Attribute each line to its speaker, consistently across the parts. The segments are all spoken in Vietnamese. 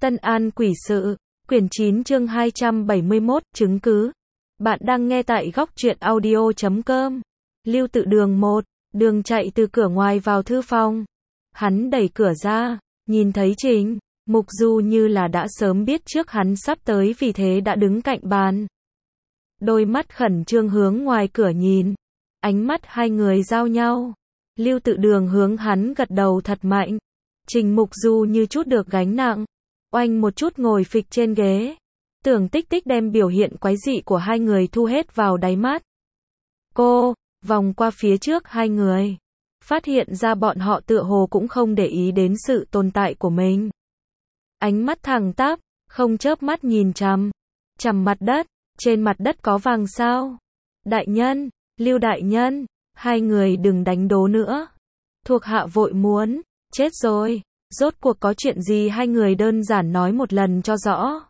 Speaker 1: Tân An quỷ sự, quyển 9 chương 271, chứng cứ. Bạn đang nghe tại góc truyện audio.com. Lưu Tự Đường 1, Đường chạy từ cửa ngoài vào thư phòng. Hắn đẩy cửa ra, nhìn thấy Trình Mục Du như là đã sớm biết trước hắn sắp tới, vì thế đã đứng cạnh bàn. Đôi mắt khẩn trương hướng ngoài cửa nhìn. Ánh mắt hai người giao nhau. Lưu Tự Đường hướng hắn gật đầu thật mạnh. Trình Mục Du như chút được gánh nặng, oanh một chút ngồi phịch trên ghế. Tưởng Tích Tích đem biểu hiện quái dị của hai người thu hết vào đáy mắt. Cô vòng qua phía trước hai người, phát hiện ra bọn họ tựa hồ cũng không để ý đến sự tồn tại của mình. Ánh mắt thẳng tắp, không chớp mắt nhìn chằm mặt đất. Trên mặt đất có vàng sao? Đại nhân, Lưu đại nhân, hai người đừng đánh đố nữa. Thuộc hạ vội muốn, chết rồi. Rốt cuộc có chuyện gì hai người đơn giản nói một lần cho rõ.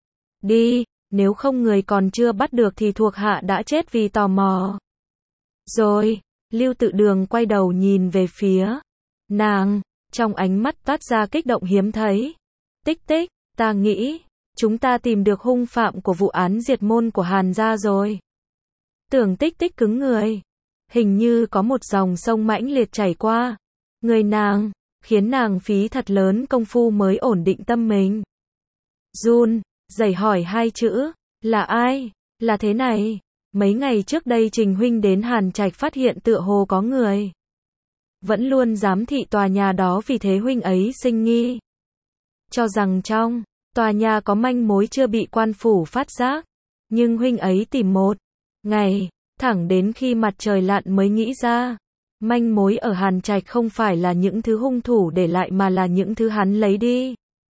Speaker 1: Đi, nếu không người còn chưa bắt được thì thuộc hạ đã chết vì tò mò. Rồi, Lưu Tự Đường quay đầu nhìn về phía nàng, trong ánh mắt toát ra kích động hiếm thấy. Tích Tích, ta nghĩ chúng ta tìm được hung phạm của vụ án diệt môn của Hàn gia rồi. Tưởng Tích Tích cứng người, hình như có một dòng sông mãnh liệt chảy qua người nàng, khiến nàng phí thật lớn công phu mới ổn định tâm mình. Run rẩy hỏi hai chữ, là ai? Là thế này, mấy ngày trước đây Trình huynh đến Hàn Trạch phát hiện tựa hồ có người vẫn luôn giám thị tòa nhà đó, vì thế huynh ấy sinh nghi, cho rằng trong tòa nhà có manh mối chưa bị quan phủ phát giác. Nhưng huynh ấy tìm một ngày, thẳng đến khi mặt trời lặn mới nghĩ ra, manh mối ở Hàn Trạch không phải là những thứ hung thủ để lại mà là những thứ hắn lấy đi.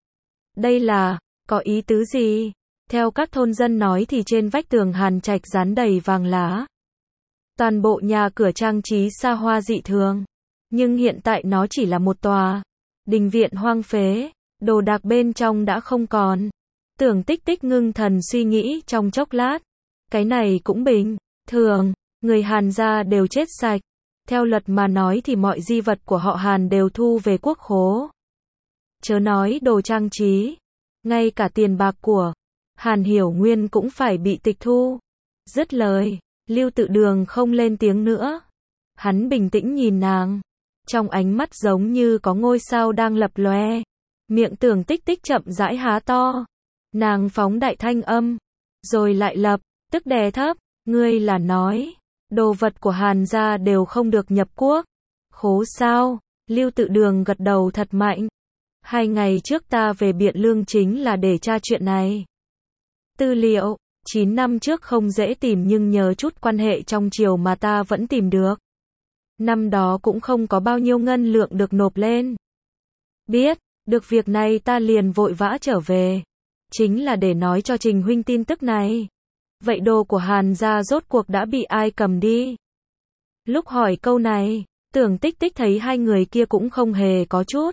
Speaker 1: Đây là, có ý tứ gì? Theo các thôn dân nói thì trên vách tường Hàn Trạch dán đầy vàng lá. Toàn bộ nhà cửa trang trí xa hoa dị thường. Nhưng hiện tại nó chỉ là một tòa đình viện hoang phế, đồ đạc bên trong đã không còn. Tưởng Tích Tích ngưng thần suy nghĩ trong chốc lát. Cái này cũng bình thường, người Hàn gia đều chết sạch. Theo luật mà nói thì mọi di vật của họ Hàn đều thu về quốc khố. Chớ nói đồ trang trí, ngay cả tiền bạc của Hàn Hiểu Nguyên cũng phải bị tịch thu. Dứt lời, Lưu Tự Đường không lên tiếng nữa. Hắn bình tĩnh nhìn nàng, trong ánh mắt giống như có ngôi sao đang lập lòe. Miệng Tưởng Tích Tích chậm rãi há to. Nàng phóng đại thanh âm, rồi lại lập tức đè thấp, ngươi là nói đồ vật của Hàn gia đều không được nhập quốc khố sao? Lưu Tự Đường gật đầu thật mạnh. 2 ngày trước ta về Biện Lương chính là để tra chuyện này. Tư liệu 9 năm trước không dễ tìm, nhưng nhờ chút quan hệ trong triều mà ta vẫn tìm được. Năm đó cũng không có bao nhiêu ngân lượng được nộp lên. Biết được việc này ta liền vội vã trở về, chính là để nói cho Trình huynh tin tức này. Vậy đồ của Hàn gia rốt cuộc đã bị ai cầm đi? Lúc hỏi câu này, Tưởng Tích Tích thấy hai người kia cũng không hề có chút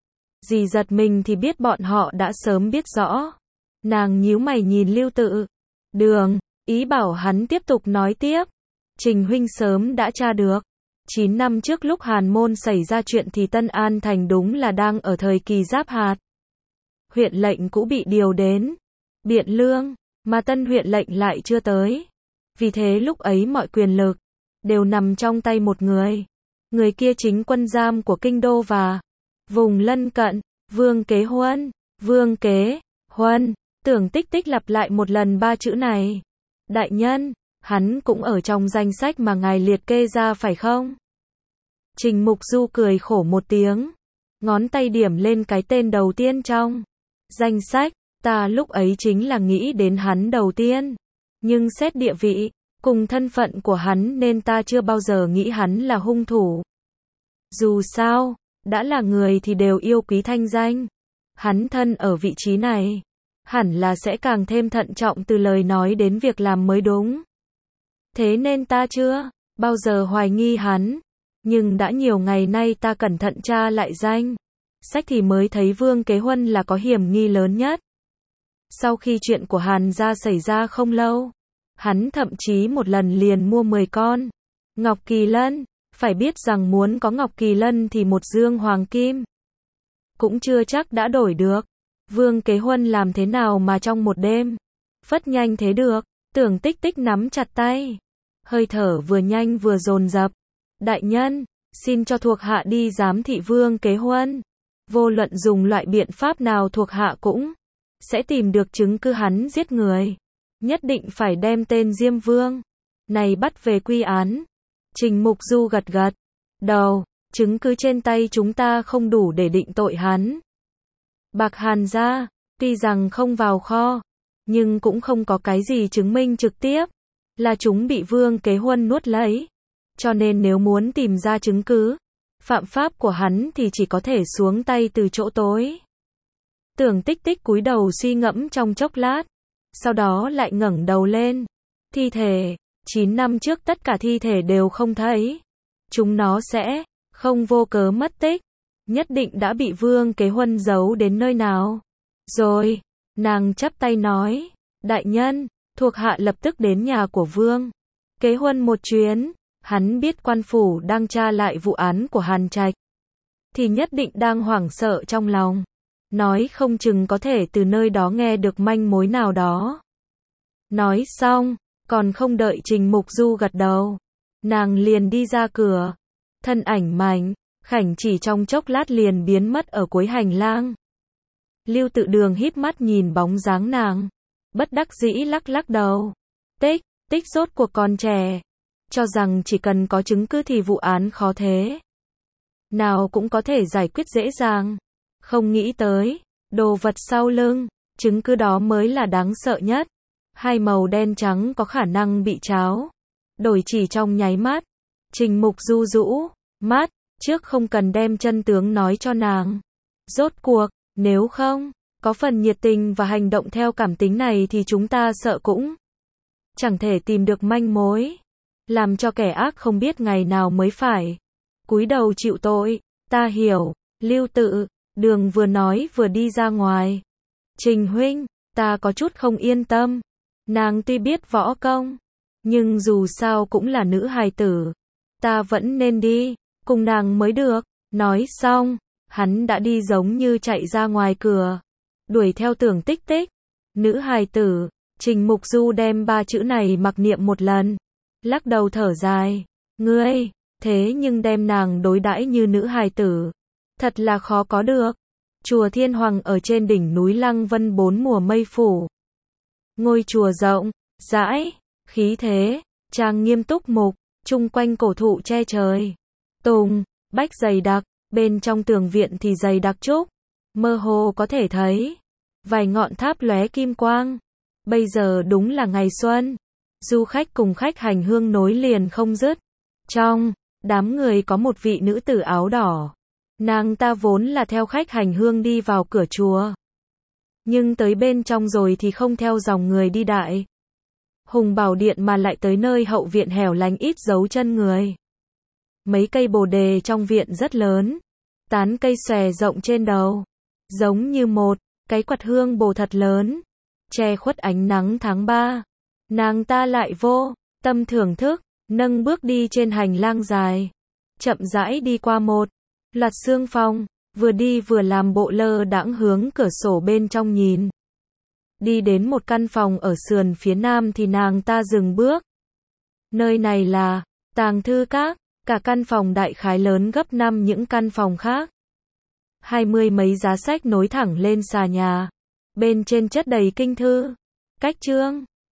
Speaker 1: gì giật mình, thì biết bọn họ đã sớm biết rõ. Nàng nhíu mày nhìn Lưu Tự Đường, ý bảo hắn tiếp tục nói tiếp. Trình huynh sớm đã tra được. 9 năm trước lúc Hàn môn xảy ra chuyện thì Tân An thành đúng là đang ở thời kỳ giáp hạt. Huyện lệnh cũ bị điều đến Biện Lương, mà tân huyện lệnh lại chưa tới. Vì thế lúc ấy mọi quyền lực đều nằm trong tay một người. Người kia chính quân giam của kinh đô và vùng lân cận, Vương Kế Huân. Vương Kế Huân. Tưởng Tích Tích lặp lại một lần 3 chữ này. Đại nhân, hắn cũng ở trong danh sách mà ngài liệt kê ra phải không? Trình Mục Du cười khổ một tiếng, ngón tay điểm lên cái tên đầu tiên trong danh sách. Ta lúc ấy chính là nghĩ đến hắn đầu tiên, nhưng xét địa vị cùng thân phận của hắn nên ta chưa bao giờ nghĩ hắn là hung thủ. Dù sao, đã là người thì đều yêu quý thanh danh. Hắn thân ở vị trí này, hẳn là sẽ càng thêm thận trọng từ lời nói đến việc làm mới đúng. Thế nên ta chưa bao giờ hoài nghi hắn. Nhưng đã nhiều ngày nay ta cẩn thận tra lại danh sách thì mới thấy Vương Kế Huân là có hiểm nghi lớn nhất. Sau khi chuyện của Hàn gia xảy ra không lâu, hắn thậm chí một lần liền mua 10 con ngọc kỳ lân. Phải biết rằng muốn có ngọc kỳ lân thì một dương hoàng kim cũng chưa chắc đã đổi được. Vương Kế Huân làm thế nào mà trong một đêm phất nhanh thế được? Tưởng Tích Tích nắm chặt tay, hơi thở vừa nhanh vừa dồn dập. Đại nhân, xin cho thuộc hạ đi giám thị Vương Kế Huân. Vô luận dùng loại biện pháp nào thuộc hạ cũng sẽ tìm được chứng cứ hắn giết người. Nhất định phải đem tên Diêm Vương này bắt về quy án. Trình Mục Du gật gật đầu, chứng cứ trên tay chúng ta không đủ để định tội hắn. Bạc Hàn gia, tuy rằng không vào kho, nhưng cũng không có cái gì chứng minh trực tiếp là chúng bị Vương Kế Huân nuốt lấy. Cho nên nếu muốn tìm ra chứng cứ phạm pháp của hắn thì chỉ có thể xuống tay từ chỗ tối. Tưởng Tích Tích cúi đầu suy ngẫm trong chốc lát, sau đó lại ngẩng đầu lên. Thi thể, 9 năm trước tất cả thi thể đều không thấy. Chúng nó sẽ không vô cớ mất tích, nhất định đã bị Vương Kế Huân giấu đến nơi nào. Rồi, nàng chắp tay nói, đại nhân, thuộc hạ lập tức đến nhà của Vương Kế Huân một chuyến. Hắn biết quan phủ đang tra lại vụ án của Hàn Trạch, thì nhất định đang hoảng sợ trong lòng. Nói không chừng có thể từ nơi đó nghe được manh mối nào đó. Nói xong, còn không đợi Trình Mục Du gật đầu, nàng liền đi ra cửa. Thân ảnh mảnh khảnh chỉ trong chốc lát liền biến mất ở cuối hành lang. Lưu Tự Đường híp mắt nhìn bóng dáng nàng, bất đắc dĩ lắc lắc đầu. Tích Tích rốt cuộc còn trẻ, cho rằng chỉ cần có chứng cứ thì vụ án khó thế nào cũng có thể giải quyết dễ dàng. Không nghĩ tới, đồ vật sau lưng, chứng cứ đó mới là đáng sợ nhất. Hai màu đen trắng có khả năng bị tráo đổi chỉ trong nháy mắt. Trình Mục Du rũ mắt, trước không cần đem chân tướng nói cho nàng. Rốt cuộc, nếu không có phần nhiệt tình và hành động theo cảm tính này thì chúng ta sợ cũng chẳng thể tìm được manh mối, làm cho kẻ ác không biết ngày nào mới phải cúi đầu chịu tội. Ta hiểu. Lưu Tự Đường vừa nói vừa đi ra ngoài. Trình huynh, ta có chút không yên tâm. Nàng tuy biết võ công, nhưng dù sao cũng là nữ hài tử, ta vẫn nên đi cùng nàng mới được. Nói xong, hắn đã đi giống như chạy ra ngoài cửa, đuổi theo Tưởng Tích Tích. Nữ hài tử. Trình Mục Du đem 3 chữ này mặc niệm một lần, lắc đầu thở dài. Ngươi, thế nhưng đem nàng đối đãi như nữ hài tử, thật là khó có được. Chùa Thiên Hoàng ở trên đỉnh núi Lăng Vân 4 mùa mây phủ. Ngôi chùa rộng, rãi, khí thế, trang nghiêm túc mục, chung quanh cổ thụ che trời. Tùng, bách dày đặc, bên trong tường viện thì dày đặc trúc, mơ hồ có thể thấy vài ngọn tháp lóe kim quang. Bây giờ đúng là ngày xuân, du khách cùng khách hành hương nối liền không dứt. Trong đám người có một vị nữ tử áo đỏ. Nàng ta vốn là theo khách hành hương đi vào cửa chùa, nhưng tới bên trong rồi thì không theo dòng người đi Đại Hùng Bảo Điện mà lại tới nơi hậu viện hẻo lánh ít dấu chân người. Mấy cây bồ đề trong viện rất lớn, tán cây xòe rộng trên đầu, giống như một cái quạt hương bồ thật lớn, che khuất ánh nắng tháng 3. Nàng ta lại vô tâm thưởng thức, nâng bước đi trên hành lang dài, chậm rãi đi qua một loạt xương phòng, vừa đi vừa làm bộ lơ đãng hướng cửa sổ bên trong nhìn. Đi đến một căn phòng ở sườn phía nam thì nàng ta dừng bước. Nơi này là tàng thư các, cả căn phòng đại khái lớn gấp 5 những căn phòng khác. 20 mấy giá sách nối thẳng lên xà nhà, bên trên chất đầy kinh thư, cách chương.